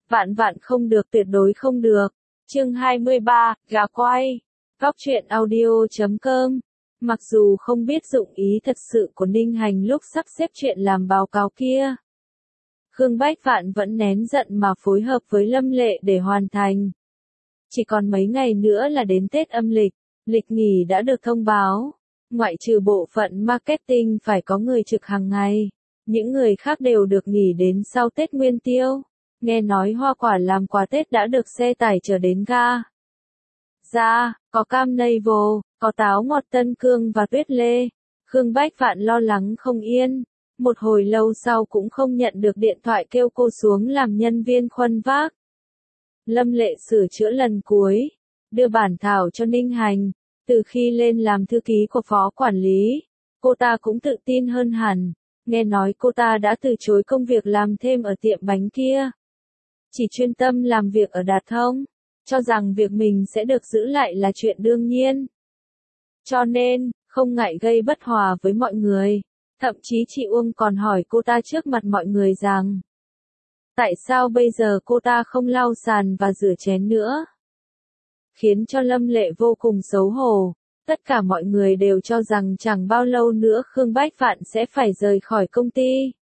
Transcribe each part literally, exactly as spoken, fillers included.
Vạn vạn không được, tuyệt đối không được. Chương hai mươi ba, gà quay. Góc truyện audio chấm com. Mặc dù không biết dụng ý thật sự của Ninh Hành lúc sắp xếp chuyện làm báo cáo kia, Khương Bách Vạn vẫn nén giận mà phối hợp với Lâm Lệ để hoàn thành. Chỉ còn mấy ngày nữa là đến Tết âm lịch, lịch nghỉ đã được thông báo. Ngoại trừ bộ phận marketing phải có người trực hàng ngày, những người khác đều được nghỉ đến sau Tết Nguyên Tiêu. Nghe nói hoa quả làm quà Tết đã được xe tải chở đến ga. Ra, có cam Navel, có táo ngọt Tân Cương và tuyết lê. Khương Bách Vạn lo lắng không yên. Một hồi lâu sau cũng không nhận được điện thoại kêu cô xuống làm nhân viên khuân vác. Lâm Lệ sửa chữa lần cuối, đưa bản thảo cho Ninh Hành. Từ khi lên làm thư ký của phó quản lý, cô ta cũng tự tin hơn hẳn. Nghe nói cô ta đã từ chối công việc làm thêm ở tiệm bánh kia, chỉ chuyên tâm làm việc ở Đạt Thông, cho rằng việc mình sẽ được giữ lại là chuyện đương nhiên. Cho nên, không ngại gây bất hòa với mọi người. Thậm chí chị Uông còn hỏi cô ta trước mặt mọi người rằng, tại sao bây giờ cô ta không lau sàn và rửa chén nữa? Khiến cho Lâm Lệ vô cùng xấu hổ. Tất cả mọi người đều cho rằng chẳng bao lâu nữa Khương Bách Vạn sẽ phải rời khỏi công ty.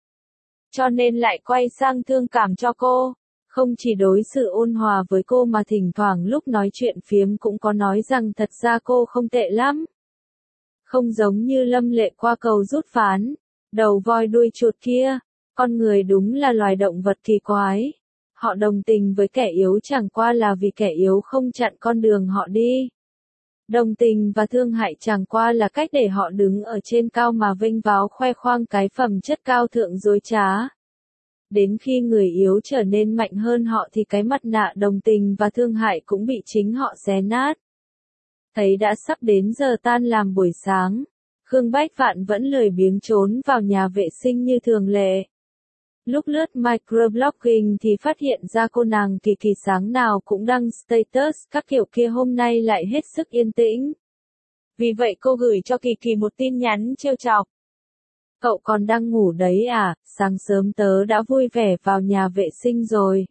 Cho nên lại quay sang thương cảm cho cô. Không chỉ đối xử ôn hòa với cô mà thỉnh thoảng lúc nói chuyện phiếm cũng có nói rằng thật ra cô không tệ lắm. Không giống như Lâm Lệ qua cầu rút ván, đầu voi đuôi chuột kia. Con người đúng là loài động vật kỳ quái. Họ đồng tình với kẻ yếu chẳng qua là vì kẻ yếu không chặn con đường họ đi. Đồng tình và thương hại chẳng qua là cách để họ đứng ở trên cao mà vênh váo khoe khoang cái phẩm chất cao thượng dối trá. Đến khi người yếu trở nên mạnh hơn họ thì cái mặt nạ đồng tình và thương hại cũng bị chính họ xé nát. Thấy đã sắp đến giờ tan làm buổi sáng, Khương Bách Vạn vẫn lười biếng trốn vào nhà vệ sinh như thường lệ. Lúc lướt microblogging thì phát hiện ra cô nàng Kỳ Kỳ sáng nào cũng đăng status các kiểu kia hôm nay lại hết sức yên tĩnh. Vì vậy cô gửi cho Kỳ Kỳ một tin nhắn trêu chọc. Cậu còn đang ngủ đấy à, sáng sớm tớ đã vui vẻ vào nhà vệ sinh rồi.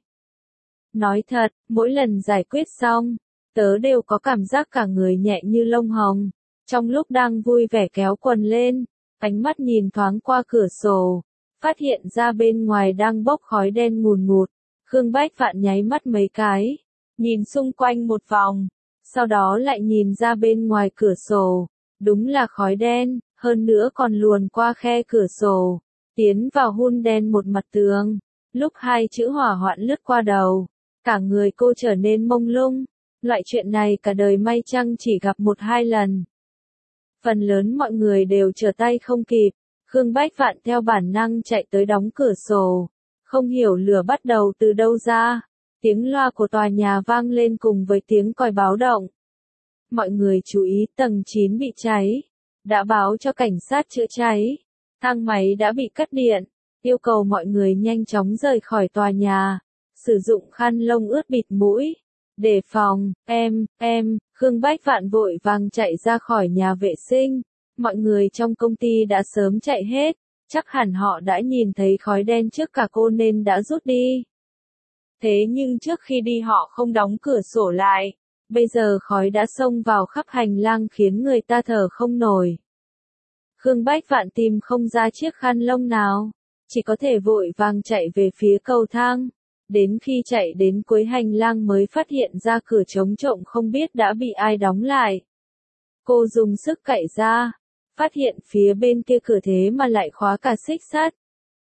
Nói thật, mỗi lần giải quyết xong, tớ đều có cảm giác cả người nhẹ như lông hồng. Trong lúc đang vui vẻ kéo quần lên, ánh mắt nhìn thoáng qua cửa sổ, phát hiện ra bên ngoài đang bốc khói đen ngùn ngụt. Khương Bách Vạn nháy mắt mấy cái, nhìn xung quanh một vòng, sau đó lại nhìn ra bên ngoài cửa sổ. Đúng là khói đen, hơn nữa còn luồn qua khe cửa sổ, tiến vào hun đen một mặt tường. Lúc hai chữ hỏa hoạn lướt qua đầu, cả người cô trở nên mông lung. Loại chuyện này cả đời may chăng chỉ gặp một hai lần. Phần lớn mọi người đều trở tay không kịp. Khương Bách Vạn theo bản năng chạy tới đóng cửa sổ. Không hiểu lửa bắt đầu từ đâu ra. Tiếng loa của tòa nhà vang lên cùng với tiếng còi báo động. Mọi người chú ý tầng chín bị cháy. Đã báo cho cảnh sát chữa cháy. Thang máy đã bị cắt điện. Yêu cầu mọi người nhanh chóng rời khỏi tòa nhà. Sử dụng khăn lông ướt bịt mũi. Đề phòng, em, em, Khương Bách Vạn vội vàng chạy ra khỏi nhà vệ sinh. Mọi người trong công ty đã sớm chạy hết, chắc hẳn họ đã nhìn thấy khói đen trước cả cô nên đã rút đi. Thế nhưng trước khi đi họ không đóng cửa sổ lại, bây giờ khói đã xông vào khắp hành lang khiến người ta thở không nổi. Khương Bách Vạn tìm không ra chiếc khăn lông nào, chỉ có thể vội vàng chạy về phía cầu thang. Đến khi chạy đến cuối hành lang mới phát hiện ra cửa trống trộm không biết đã bị ai đóng lại. Cô dùng sức cạy ra, phát hiện phía bên kia cửa thế mà lại khóa cả xích sắt.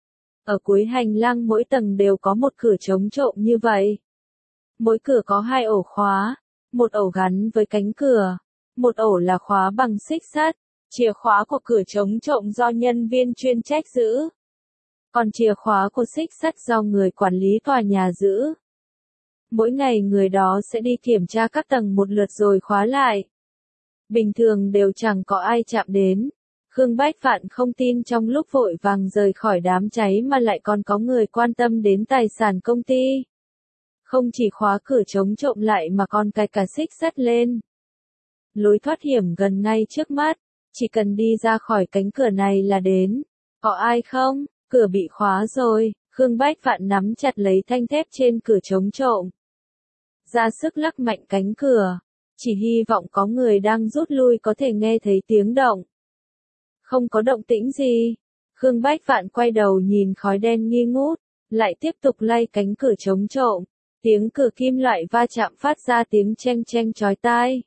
Ở cuối hành lang mỗi tầng đều có một cửa trống trộm như vậy. Mỗi cửa có hai ổ khóa, một ổ gắn với cánh cửa, một ổ là khóa bằng xích sắt. Chìa khóa của cửa trống trộm do nhân viên chuyên trách giữ. Còn chìa khóa của xích sắt do người quản lý tòa nhà giữ. Mỗi ngày người đó sẽ đi kiểm tra các tầng một lượt rồi khóa lại. Bình thường đều chẳng có ai chạm đến. Khương Bách Vạn không tin trong lúc vội vàng rời khỏi đám cháy mà lại còn có người quan tâm đến tài sản công ty. Không chỉ khóa cửa chống trộm lại mà còn cài cả xích sắt lên. Lối thoát hiểm gần ngay trước mắt, chỉ cần đi ra khỏi cánh cửa này là đến. Có ai không? Cửa bị khóa rồi. Khương Bách Vạn nắm chặt lấy thanh thép trên cửa chống trộm. Ra sức lắc mạnh cánh cửa. Chỉ hy vọng có người đang rút lui có thể nghe thấy tiếng động. Không có động tĩnh gì. Khương Bách Vạn quay đầu nhìn khói đen nghi ngút, lại tiếp tục lay cánh cửa chống trộm. Tiếng cửa kim loại va chạm phát ra tiếng cheng cheng chói tai.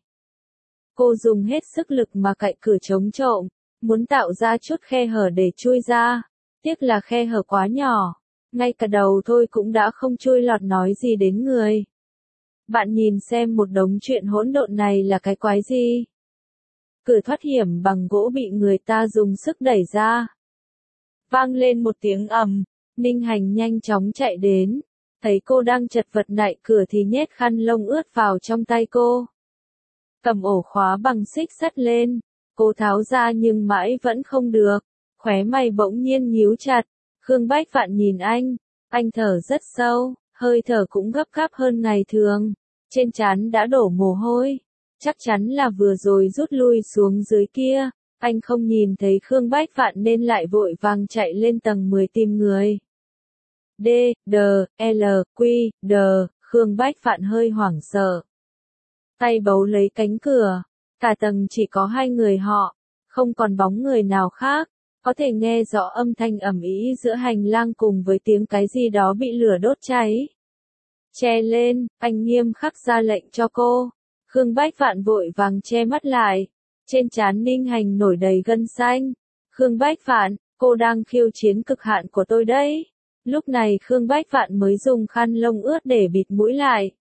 Cô dùng hết sức lực mà cạy cửa chống trộm, muốn tạo ra chút khe hở để chui ra. Tiếc là khe hở quá nhỏ, ngay cả đầu thôi cũng đã không chui lọt nói gì đến người. Bạn nhìn xem một đống chuyện hỗn độn này là cái quái gì? Cửa thoát hiểm bằng gỗ bị người ta dùng sức đẩy ra. Vang lên một tiếng ầm, Ninh Hành nhanh chóng chạy đến. Thấy cô đang chật vật nạy cửa thì nhét khăn lông ướt vào trong tay cô. Cầm ổ khóa bằng xích sắt lên, cô tháo ra nhưng mãi vẫn không được, khóe mày bỗng nhiên nhíu chặt. Khương Bách Vạn nhìn anh, anh thở rất sâu, hơi thở cũng gấp gáp hơn ngày thường, trên trán đã đổ mồ hôi, chắc chắn là vừa rồi rút lui xuống dưới kia, anh không nhìn thấy Khương Bách Vạn nên lại vội vàng chạy lên tầng mười tìm người. D, D, L, Q, D, Khương Bách Vạn hơi hoảng sợ. Tay bấu lấy cánh cửa, cả tầng chỉ có hai người họ, không còn bóng người nào khác, có thể nghe rõ âm thanh ầm ĩ giữa hành lang cùng với tiếng cái gì đó bị lửa đốt cháy. Che lên, anh nghiêm khắc ra lệnh cho cô. Khương Bách Vạn vội vàng che mắt lại, trên trán Ninh Hành nổi đầy gân xanh. Khương Bách Vạn, cô đang khiêu chiến cực hạn của tôi đấy. Lúc này Khương Bách Vạn mới dùng khăn lông ướt để bịt mũi lại.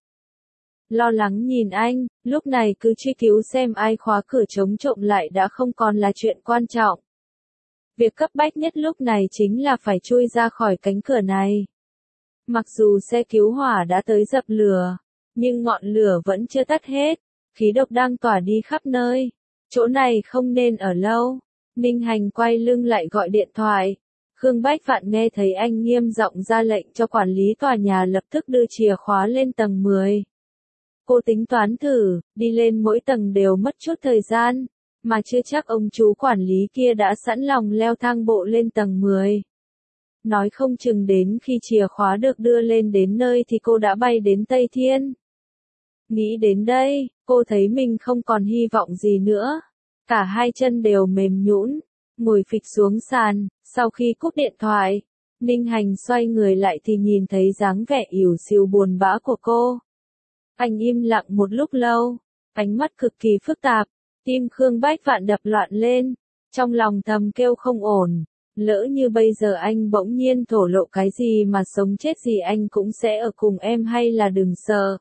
Lo lắng nhìn anh, lúc này cứ truy cứu xem ai khóa cửa chống trộm lại đã không còn là chuyện quan trọng. Việc cấp bách nhất lúc này chính là phải chui ra khỏi cánh cửa này. Mặc dù xe cứu hỏa đã tới dập lửa, nhưng ngọn lửa vẫn chưa tắt hết, khí độc đang tỏa đi khắp nơi. Chỗ này không nên ở lâu. Ninh Hành quay lưng lại gọi điện thoại. Khương Bách Vạn nghe thấy anh nghiêm giọng ra lệnh cho quản lý tòa nhà lập tức đưa chìa khóa lên tầng mười. Cô tính toán thử, đi lên mỗi tầng đều mất chút thời gian, mà chưa chắc ông chú quản lý kia đã sẵn lòng leo thang bộ lên tầng mười. Nói không chừng đến khi chìa khóa được đưa lên đến nơi thì cô đã bay đến Tây Thiên. Nghĩ đến đây, cô thấy mình không còn hy vọng gì nữa. Cả hai chân đều mềm nhũn, ngồi phịch xuống sàn. Sau khi cúp điện thoại, Ninh Hành xoay người lại thì nhìn thấy dáng vẻ ỉu xìu buồn bã của cô. Anh im lặng một lúc lâu, ánh mắt cực kỳ phức tạp, tim Khương Bách Vạn đập loạn lên, trong lòng thầm kêu không ổn, lỡ như bây giờ anh bỗng nhiên thổ lộ cái gì mà sống chết gì anh cũng sẽ ở cùng em hay là đừng sợ.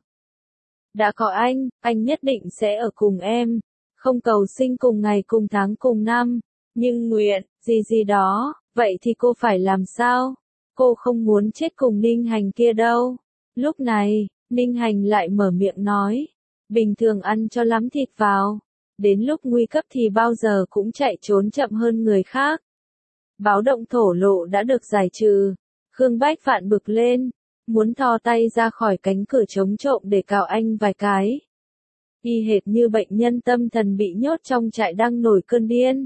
Đã có anh, anh nhất định sẽ ở cùng em, không cầu sinh cùng ngày cùng tháng cùng năm, nhưng nguyện, gì gì đó, vậy thì cô phải làm sao? Cô không muốn chết cùng Ninh Hành kia đâu. Lúc này, Ninh Hành lại mở miệng nói, bình thường ăn cho lắm thịt vào, đến lúc nguy cấp thì bao giờ cũng chạy trốn chậm hơn người khác. Báo động thổ lộ đã được giải trừ, Khương Bách Vạn bực lên, muốn thò tay ra khỏi cánh cửa chống trộm để cào anh vài cái. Y hệt như bệnh nhân tâm thần bị nhốt trong trại đang nổi cơn điên.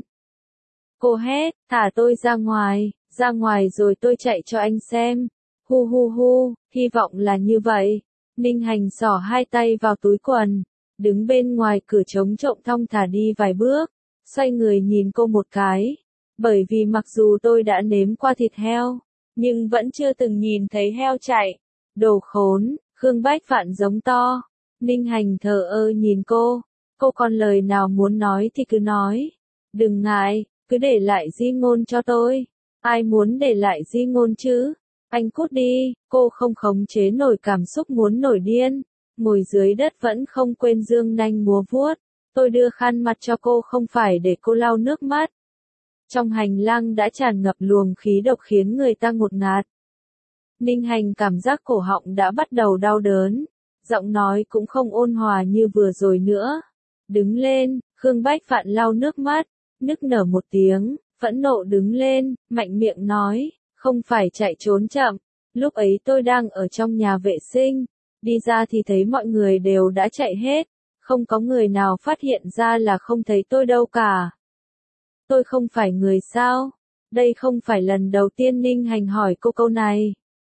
Cô hét, thả tôi ra ngoài, ra ngoài rồi tôi chạy cho anh xem. Hu hu hu, hy vọng là như vậy. Ninh Hành xỏ hai tay vào túi quần, đứng bên ngoài cửa chống trộm thong thả đi vài bước, xoay người nhìn cô một cái. Bởi vì mặc dù tôi đã nếm qua thịt heo, nhưng vẫn chưa từng nhìn thấy heo chạy. Đồ khốn, Khương Bách Vạn giống to. Ninh Hành thờ ơ nhìn cô, cô còn lời nào muốn nói thì cứ nói. Đừng ngại, cứ để lại di ngôn cho tôi. Ai muốn để lại di ngôn chứ? Anh cút đi, cô không khống chế nổi cảm xúc muốn nổi điên. Ngồi dưới đất vẫn không quên dương nanh múa vuốt. Tôi đưa khăn mặt cho cô không phải để cô lau nước mắt. Trong hành lang đã tràn ngập luồng khí độc khiến người ta ngột ngạt. Ninh Hành cảm giác cổ họng đã bắt đầu đau đớn. Giọng nói cũng không ôn hòa như vừa rồi nữa. Đứng lên, Khương Bách Vạn lau nước mắt, nức nở một tiếng, phẫn nộ đứng lên, mạnh miệng nói, không phải chạy trốn chậm. Lúc ấy tôi đang ở trong nhà vệ sinh, đi ra thì thấy mọi người đều đã chạy hết, không có người nào phát hiện ra là không thấy tôi đâu cả. Tôi không phải người sao? Đây không phải lần đầu tiên Ninh Hành hỏi cô câu này.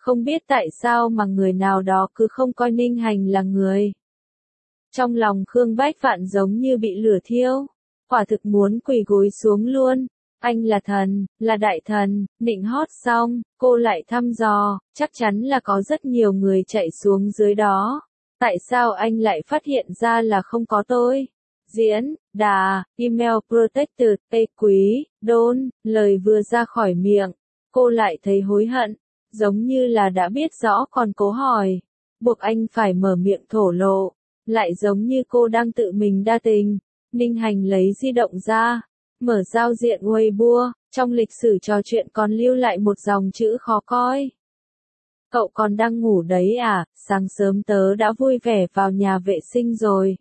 Không biết tại sao mà người nào đó cứ không coi Ninh Hành là người. Trong lòng Khương Bách Vạn giống như bị lửa thiêu, quả thực muốn quỳ gối xuống luôn. Anh là thần, là đại thần, nịnh hót xong, cô lại thăm dò, chắc chắn là có rất nhiều người chạy xuống dưới đó. Tại sao anh lại phát hiện ra là không có tôi? Diễn, đà, email protected, ê quý, đôn, lời vừa ra khỏi miệng, cô lại thấy hối hận, giống như là đã biết rõ còn cố hỏi, buộc anh phải mở miệng thổ lộ, lại giống như cô đang tự mình đa tình. Ninh Hành lấy di động ra, mở giao diện Weibo, trong lịch sử trò chuyện còn lưu lại một dòng chữ khó coi. Cậu còn đang ngủ đấy à, sáng sớm tớ đã vui vẻ vào nhà vệ sinh rồi.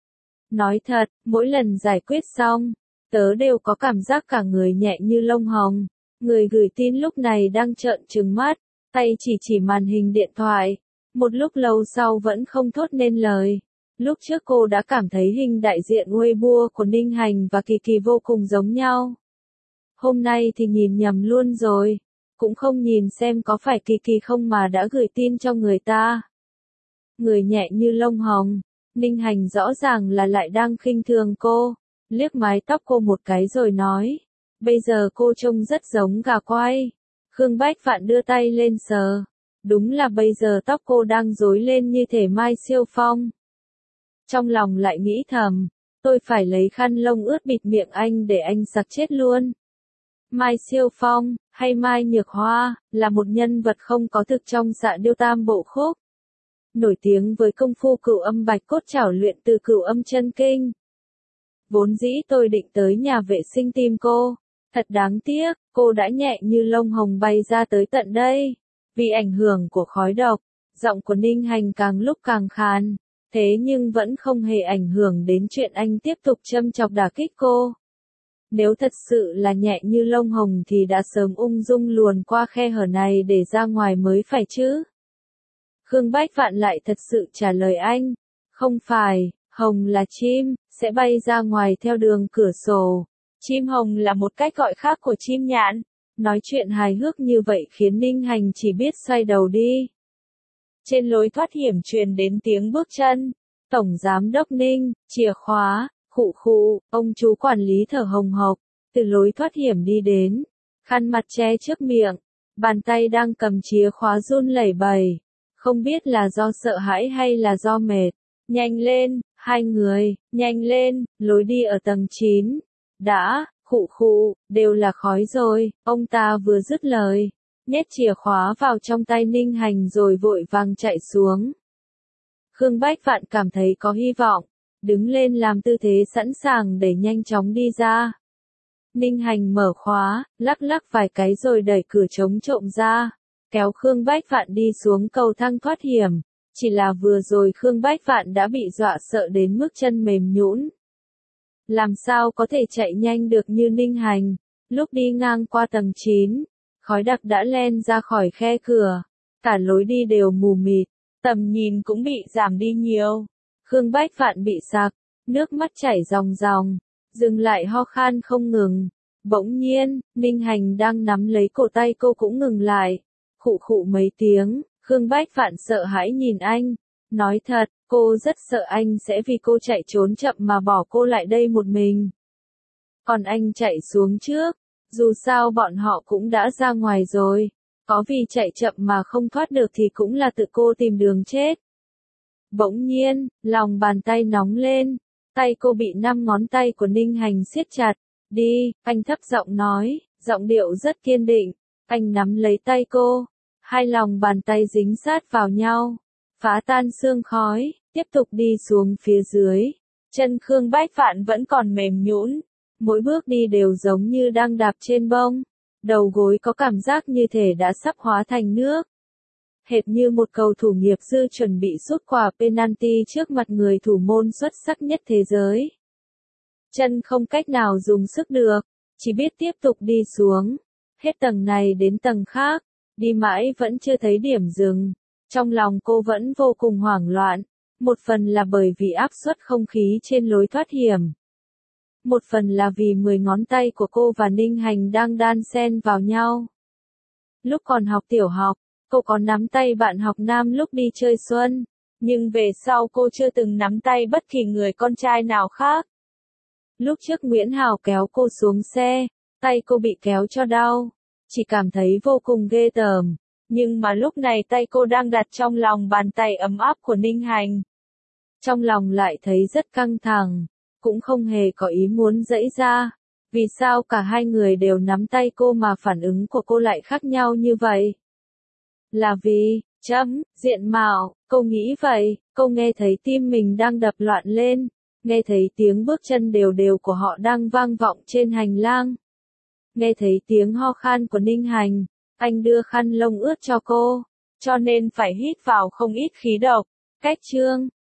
Nói thật, mỗi lần giải quyết xong, tớ đều có cảm giác cả người nhẹ như lông hồng. Người gửi tin lúc này đang trợn trừng mắt, tay chỉ chỉ màn hình điện thoại. Một lúc lâu sau vẫn không thốt nên lời. Lúc trước cô đã cảm thấy hình đại diện Weibo của Ninh Hành và Kỳ Kỳ vô cùng giống nhau. Hôm nay thì nhìn nhầm luôn rồi. Cũng không nhìn xem có phải Kỳ Kỳ không mà đã gửi tin cho người ta. Người nhẹ như lông hồng. Ninh Hành rõ ràng là lại đang khinh thường cô. Liếc mái tóc cô một cái rồi nói. Bây giờ cô trông rất giống gà quay. Khương Bách Vạn đưa tay lên sờ. Đúng là bây giờ tóc cô đang rối lên như thể Mai Siêu Phong. Trong lòng lại nghĩ thầm, tôi phải lấy khăn lông ướt bịt miệng anh để anh sặc chết luôn. Mai Siêu Phong, hay Mai Nhược Hoa, là một nhân vật không có thực trong Dạ Điêu Tam Bộ Khúc. Nổi tiếng với công phu cửu âm bạch cốt trảo luyện từ cửu âm chân kinh. Vốn dĩ tôi định tới nhà vệ sinh tìm cô. Thật đáng tiếc, cô đã nhẹ như lông hồng bay ra tới tận đây. Vì ảnh hưởng của khói độc, giọng của Ninh Hành càng lúc càng khàn. Thế nhưng vẫn không hề ảnh hưởng đến chuyện anh tiếp tục châm chọc đả kích cô. Nếu thật sự là nhẹ như lông hồng thì đã sớm ung dung luồn qua khe hở này để ra ngoài mới phải chứ. Khương Bách Vạn lại thật sự trả lời anh. Không phải, hồng là chim, sẽ bay ra ngoài theo đường cửa sổ. Chim hồng là một cách gọi khác của chim nhạn. Nói chuyện hài hước như vậy khiến Ninh Hành chỉ biết xoay đầu đi. Trên lối thoát hiểm truyền đến tiếng bước chân. Tổng Giám đốc Ninh, chìa khóa, khụ khụ, ông chú quản lý thở hồng hộc, từ lối thoát hiểm đi đến. Khăn mặt che trước miệng, bàn tay đang cầm chìa khóa run lẩy bẩy. Không biết là do sợ hãi hay là do mệt. Nhanh lên, hai người, nhanh lên, lối đi ở tầng chín. Đã, khụ khụ, đều là khói rồi, ông ta vừa dứt lời. Nhét chìa khóa vào trong tay Ninh Hành rồi vội vàng chạy xuống. Khương Bách Vạn cảm thấy có hy vọng, đứng lên làm tư thế sẵn sàng để nhanh chóng đi ra. Ninh Hành mở khóa, lắc lắc vài cái rồi đẩy cửa chống trộm ra, kéo Khương Bách Vạn đi xuống cầu thang thoát hiểm. Chỉ là vừa rồi Khương Bách Vạn đã bị dọa sợ đến mức chân mềm nhũn. Làm sao có thể chạy nhanh được như Ninh Hành, lúc đi ngang qua tầng chín. Khói đặc đã len ra khỏi khe cửa, cả lối đi đều mù mịt, tầm nhìn cũng bị giảm đi nhiều. Khương Bách Vạn bị sặc, nước mắt chảy ròng ròng, dừng lại ho khan không ngừng. Bỗng nhiên, Ninh Hành đang nắm lấy cổ tay cô cũng ngừng lại, khụ khụ mấy tiếng. Khương Bách Vạn sợ hãi nhìn anh, nói thật, cô rất sợ anh sẽ vì cô chạy trốn chậm mà bỏ cô lại đây một mình. Còn anh chạy xuống trước. Dù sao bọn họ cũng đã ra ngoài rồi, có vì chạy chậm mà không thoát được thì cũng là tự cô tìm đường chết. Bỗng nhiên, lòng bàn tay nóng lên, tay cô bị năm ngón tay của Ninh Hành siết chặt. Đi, anh thấp giọng nói, giọng điệu rất kiên định. Anh nắm lấy tay cô, hai lòng bàn tay dính sát vào nhau, phá tan sương khói, tiếp tục đi xuống phía dưới. Chân Khương Bách Vạn vẫn còn mềm nhũn. Mỗi bước đi đều giống như đang đạp trên bông, đầu gối có cảm giác như thể đã sắp hóa thành nước. Hệt như một cầu thủ nghiệp dư chuẩn bị sút quả penalty trước mặt người thủ môn xuất sắc nhất thế giới. Chân không cách nào dùng sức được, chỉ biết tiếp tục đi xuống, hết tầng này đến tầng khác, đi mãi vẫn chưa thấy điểm dừng. Trong lòng cô vẫn vô cùng hoảng loạn, một phần là bởi vì áp suất không khí trên lối thoát hiểm. Một phần là vì mười ngón tay của cô và Ninh Hành đang đan xen vào nhau. Lúc còn học tiểu học, Cô có nắm tay bạn học nam lúc đi chơi xuân, nhưng về sau cô chưa từng nắm tay bất kỳ người con trai nào khác. Lúc trước Nguyễn Hào kéo cô xuống xe, tay cô bị kéo cho đau, chỉ cảm thấy vô cùng ghê tởm, nhưng mà lúc này tay cô đang đặt trong lòng bàn tay ấm áp của Ninh Hành. Trong lòng lại thấy rất căng thẳng, cũng không hề có ý muốn giãy ra. Vì sao cả hai người đều nắm tay cô mà phản ứng của cô lại khác nhau như vậy? Là vì, chấm, diện mạo, cô nghĩ vậy, cô nghe thấy tim mình đang đập loạn lên, nghe thấy tiếng bước chân đều đều của họ đang vang vọng trên hành lang. Nghe thấy tiếng ho khan của Ninh Hành, anh đưa khăn lông ướt cho cô, cho nên phải hít vào không ít khí độc. Cách chương